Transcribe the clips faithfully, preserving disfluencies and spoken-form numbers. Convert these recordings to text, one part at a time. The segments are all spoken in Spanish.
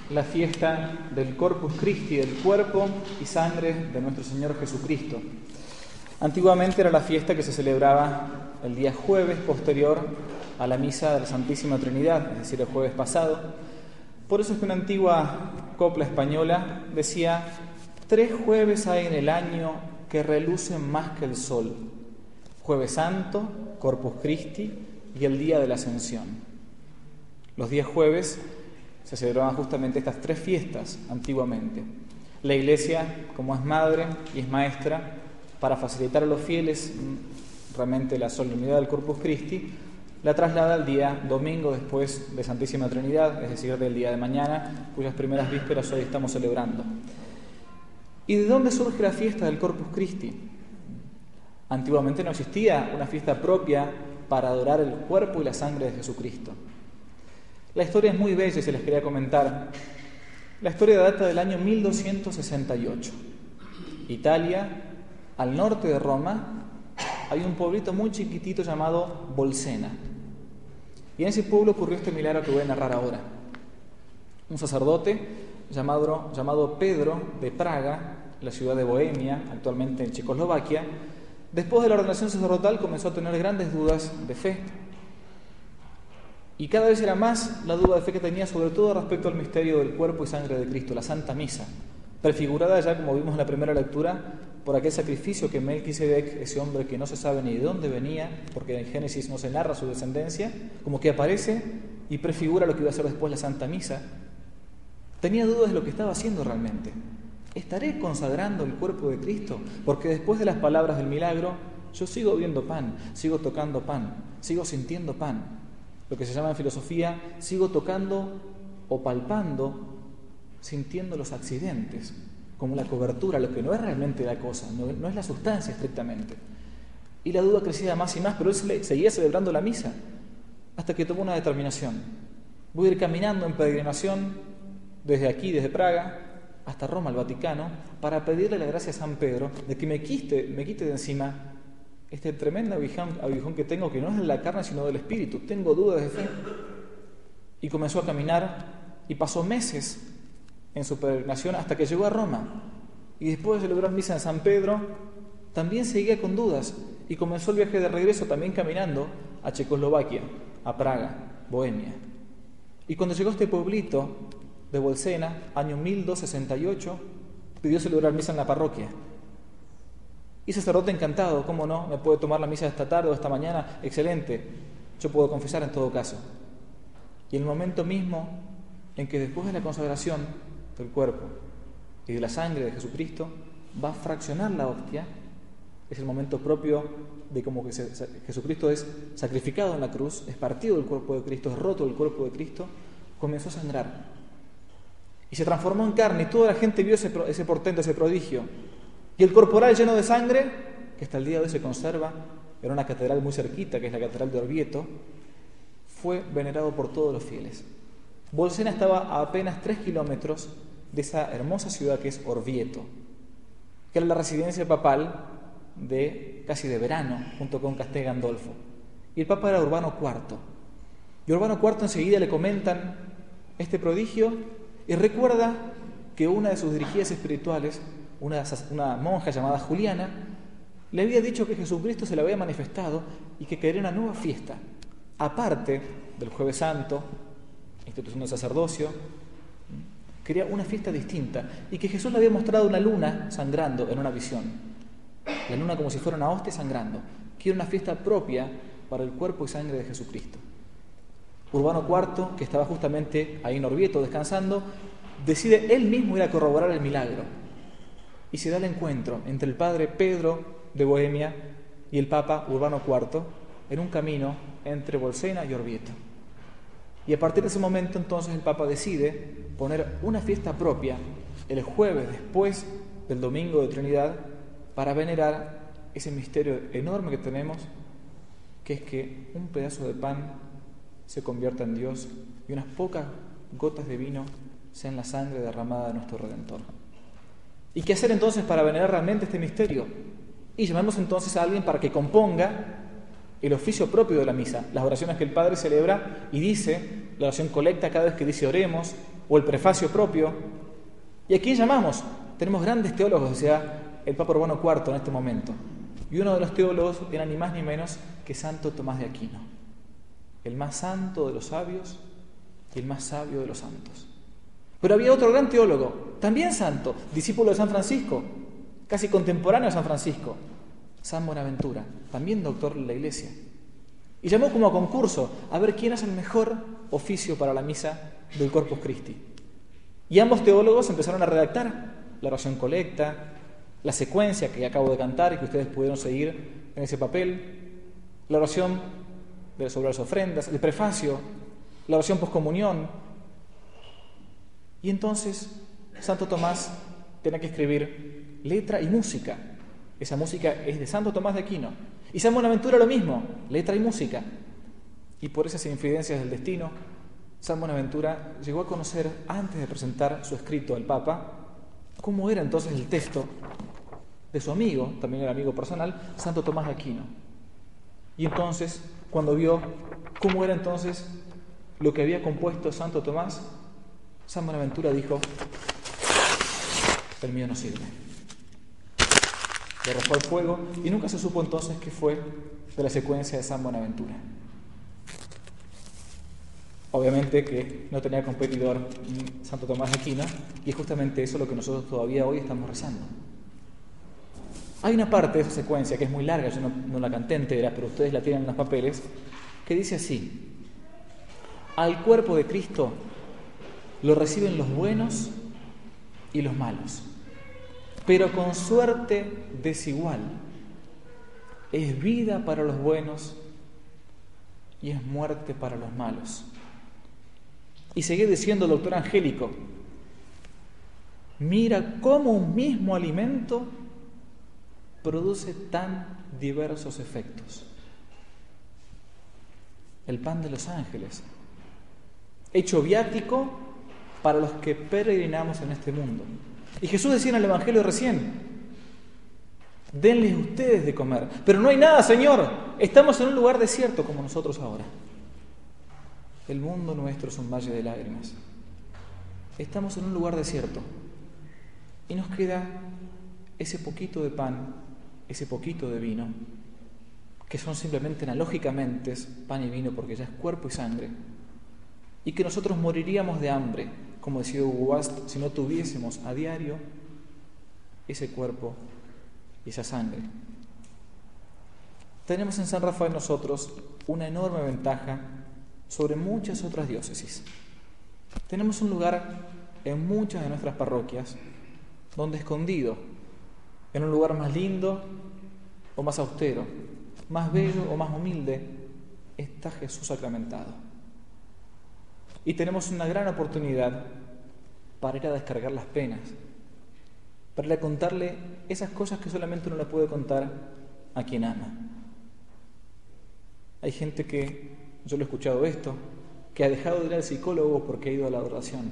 la fiesta del Corpus Christi, del cuerpo y sangre de nuestro Señor Jesucristo. Antiguamente era la fiesta que se celebraba el día jueves posterior a la misa de la Santísima Trinidad, es decir, el jueves pasado. Por eso es que una antigua copla española decía: tres jueves hay en el año que relucen más que el sol: Jueves Santo, Corpus Christi y el día de la Ascensión. Los días jueves se celebraban justamente estas tres fiestas antiguamente. La Iglesia, como es madre y es maestra, para facilitar a los fieles realmente la solemnidad del Corpus Christi, la traslada al día domingo después de Santísima Trinidad, es decir, del día de mañana, cuyas primeras vísperas hoy estamos celebrando. ¿Y de dónde surge la fiesta del Corpus Christi? Antiguamente no existía una fiesta propia para adorar el cuerpo y la sangre de Jesucristo. La historia es muy bella y se les quería comentar. La historia data del año mil doscientos sesenta y ocho. Italia, al norte de Roma, hay un pueblito muy chiquitito llamado Bolsena. Y en ese pueblo ocurrió este milagro que voy a narrar ahora. Un sacerdote llamado, llamado Pedro de Praga, la ciudad de Bohemia, actualmente en Checoslovaquia, después de la ordenación sacerdotal comenzó a tener grandes dudas de fe. Y cada vez era más la duda de fe que tenía, sobre todo respecto al misterio del cuerpo y sangre de Cristo, la Santa Misa, prefigurada ya, como vimos en la primera lectura, por aquel sacrificio que Melquisedec, ese hombre que no se sabe ni de dónde venía, porque en Génesis no se narra su descendencia, como que aparece y prefigura lo que iba a ser después la Santa Misa. Tenía dudas de lo que estaba haciendo realmente. ¿Estaré consagrando el cuerpo de Cristo? Porque después de las palabras del milagro, yo sigo viendo pan, sigo tocando pan, sigo sintiendo pan. Lo que se llama en filosofía, sigo tocando o palpando, sintiendo los accidentes, como la cobertura, lo que no es realmente la cosa, no, no es la sustancia estrictamente. Y la duda crecía más y más, pero él seguía celebrando la misa, hasta que tomó una determinación. Voy a ir caminando en peregrinación desde aquí, desde Praga, hasta Roma, al Vaticano, para pedirle la gracia a San Pedro de que me quite, me quite de encima este tremendo aguijón, aguijón que tengo, que no es de la carne sino del espíritu. Tengo dudas de fe. Y comenzó a caminar y pasó meses en su peregrinación hasta que llegó a Roma. Y después de celebrar misa en San Pedro, también seguía con dudas y comenzó el viaje de regreso también caminando a Checoslovaquia, a Praga, Bohemia. Y cuando llegó a este pueblito de Bolsena, año mil doscientos sesenta y ocho, pidió celebrar misa en la parroquia. Y sacerdote encantado, ¿cómo no? ¿Me puede tomar la misa esta tarde o esta mañana? Excelente, yo puedo confesar en todo caso. Y en el momento mismo en que después de la consagración del cuerpo y de la sangre de Jesucristo va a fraccionar la hostia, es el momento propio de como que se, Jesucristo es sacrificado en la cruz, es partido del cuerpo de Cristo, es roto del cuerpo de Cristo, comenzó a sangrar. Y se transformó en carne y toda la gente vio ese, ese portento, ese prodigio. Y el corporal lleno de sangre, que hasta el día de hoy se conserva en una catedral muy cerquita, que es la Catedral de Orvieto, fue venerado por todos los fieles. Bolsena estaba a apenas tres kilómetros de esa hermosa ciudad que es Orvieto, que era la residencia papal de casi de verano, junto con Castel Gandolfo. Y el papa era Urbano cuarto. Y Urbano cuarto enseguida le comentan este prodigio y recuerda que una de sus dirigidas espirituales, Una, una monja llamada Juliana, le había dicho que Jesucristo se le había manifestado y que quería una nueva fiesta, aparte del Jueves Santo, institución del sacerdocio, quería una fiesta distinta y que Jesús le había mostrado una luna sangrando en una visión, la luna como si fuera una hostia sangrando. Quiere una fiesta propia para el cuerpo y sangre de Jesucristo. Urbano cuarto, que estaba justamente ahí en Orvieto descansando, decide él mismo ir a corroborar el milagro. Y se da el encuentro entre el padre Pedro de Bohemia y el papa Urbano cuarto en un camino entre Bolsena y Orvieto. Y a partir de ese momento entonces el papa decide poner una fiesta propia el jueves después del domingo de Trinidad para venerar ese misterio enorme que tenemos, que es que un pedazo de pan se convierta en Dios y unas pocas gotas de vino sean la sangre derramada de nuestro Redentor. ¿Y qué hacer entonces para venerar realmente este misterio? Y llamamos entonces a alguien para que componga el oficio propio de la misa, las oraciones que el Padre celebra y dice, la oración colecta cada vez que dice oremos, o el prefacio propio. ¿Y a quién llamamos? Tenemos grandes teólogos, decía el Papa Urbano cuarto en este momento. Y uno de los teólogos era ni más ni menos que Santo Tomás de Aquino, el más santo de los sabios y el más sabio de los santos. Pero había otro gran teólogo, también santo, discípulo de San Francisco, casi contemporáneo de San Francisco, San Buenaventura, también doctor de la Iglesia. Y llamó como a concurso a ver quién hace el mejor oficio para la misa del Corpus Christi. Y ambos teólogos empezaron a redactar la oración colecta, la secuencia que acabo de cantar y que ustedes pudieron seguir en ese papel, la oración sobre las ofrendas, el prefacio, la oración poscomunión. Y entonces Santo Tomás tenía que escribir letra y música. Esa música es de Santo Tomás de Aquino. Y San Buenaventura lo mismo, letra y música. Y por esas infidencias del destino, San Buenaventura llegó a conocer, antes de presentar su escrito al Papa, cómo era entonces el texto de su amigo, también era amigo personal, Santo Tomás de Aquino. Y entonces, cuando vio cómo era entonces lo que había compuesto Santo Tomás, San Buenaventura dijo: el mío no sirve. Lo arrojó al fuego y nunca se supo entonces qué fue de la secuencia de San Buenaventura. Obviamente que no tenía competidor Santo Tomás de Aquino, y es justamente eso lo que nosotros todavía hoy estamos rezando. Hay una parte de esa secuencia que es muy larga, yo no, no la canté entera, pero ustedes la tienen en los papeles, que dice así: al cuerpo de Cristo lo reciben los buenos y los malos, pero con suerte desigual. Es vida para los buenos y es muerte para los malos. Y seguí diciendo el doctor Angélico: mira cómo un mismo alimento produce tan diversos efectos. El pan de los ángeles, hecho viático para los que peregrinamos en este mundo. Y Jesús decía en el Evangelio recién: denles ustedes de comer. Pero no hay nada, Señor. Estamos en un lugar desierto como nosotros ahora. El mundo nuestro es un valle de lágrimas. Estamos en un lugar desierto. Y nos queda ese poquito de pan, ese poquito de vino, que son simplemente analógicamente pan y vino porque ya es cuerpo y sangre. Y que nosotros moriríamos de hambre, como decía Hugo Bast, si no tuviésemos a diario ese cuerpo y esa sangre. Tenemos en San Rafael nosotros una enorme ventaja sobre muchas otras diócesis. Tenemos un lugar en muchas de nuestras parroquias donde escondido, en un lugar más lindo o más austero, más bello o más humilde, está Jesús sacramentado. Y tenemos una gran oportunidad para ir a descargar las penas, para ir a contarle esas cosas que solamente uno le puede contar a quien ama. Hay gente que, yo lo he escuchado esto, que ha dejado de ir al psicólogo porque ha ido a la adoración.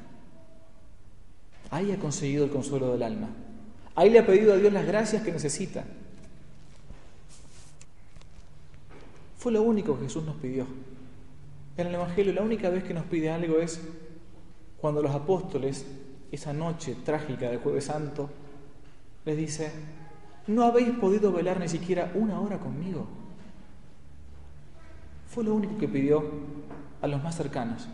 Ahí ha conseguido el consuelo del alma. Ahí le ha pedido a Dios las gracias que necesita. Fue lo único que Jesús nos pidió. En el Evangelio la única vez que nos pide algo es cuando los apóstoles, esa noche trágica del Jueves Santo, les dice: ¿no habéis podido velar ni siquiera una hora conmigo? Fue lo único que pidió a los más cercanos.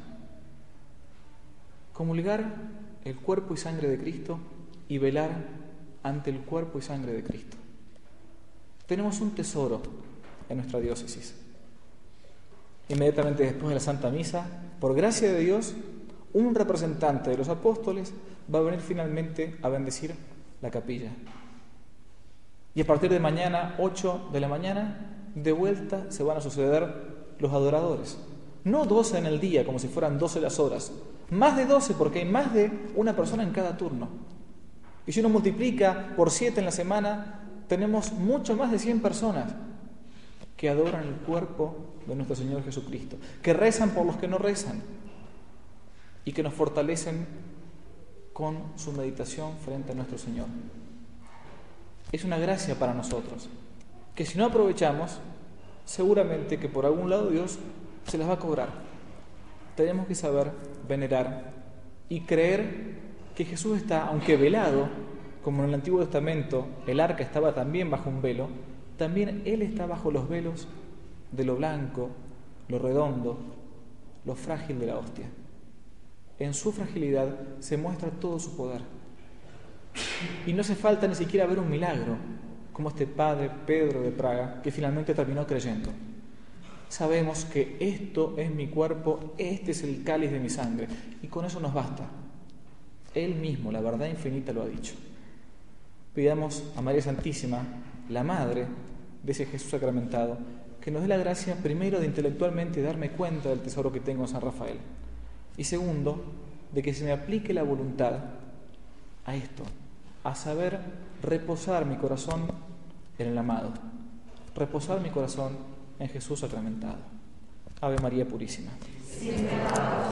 Comulgar el cuerpo y sangre de Cristo y velar ante el cuerpo y sangre de Cristo. Tenemos un tesoro en nuestra diócesis. Inmediatamente después de la Santa Misa, por gracia de Dios, un representante de los apóstoles va a venir finalmente a bendecir la capilla. Y a partir de mañana, ocho de la mañana, de vuelta se van a suceder los adoradores. No doce en el día, como si fueran doce las horas. Más de doce, porque hay más de una persona en cada turno. Y si uno multiplica por siete en la semana, tenemos mucho más de cien personas que adoran el cuerpo de nuestro Señor Jesucristo, que rezan por los que no rezan y que nos fortalecen con su meditación frente a nuestro Señor. Es una gracia para nosotros, que si no aprovechamos, seguramente que por algún lado Dios se las va a cobrar. Tenemos que saber venerar y creer que Jesús está, aunque velado, como en el Antiguo Testamento el arca estaba también bajo un velo, también Él está bajo los velos de lo blanco, lo redondo, lo frágil de la hostia. En su fragilidad se muestra todo su poder. Y no hace falta ni siquiera ver un milagro, como este padre Pedro de Praga, que finalmente terminó creyendo. Sabemos que esto es mi cuerpo, este es el cáliz de mi sangre, y con eso nos basta. Él mismo, la verdad infinita, lo ha dicho. Pidamos a María Santísima, la Madre de ese Jesús sacramentado, que nos dé la gracia, primero, de intelectualmente darme cuenta del tesoro que tengo en San Rafael, y segundo, de que se me aplique la voluntad a esto, a saber reposar mi corazón en el amado, reposar mi corazón en Jesús sacramentado. Ave María Purísima.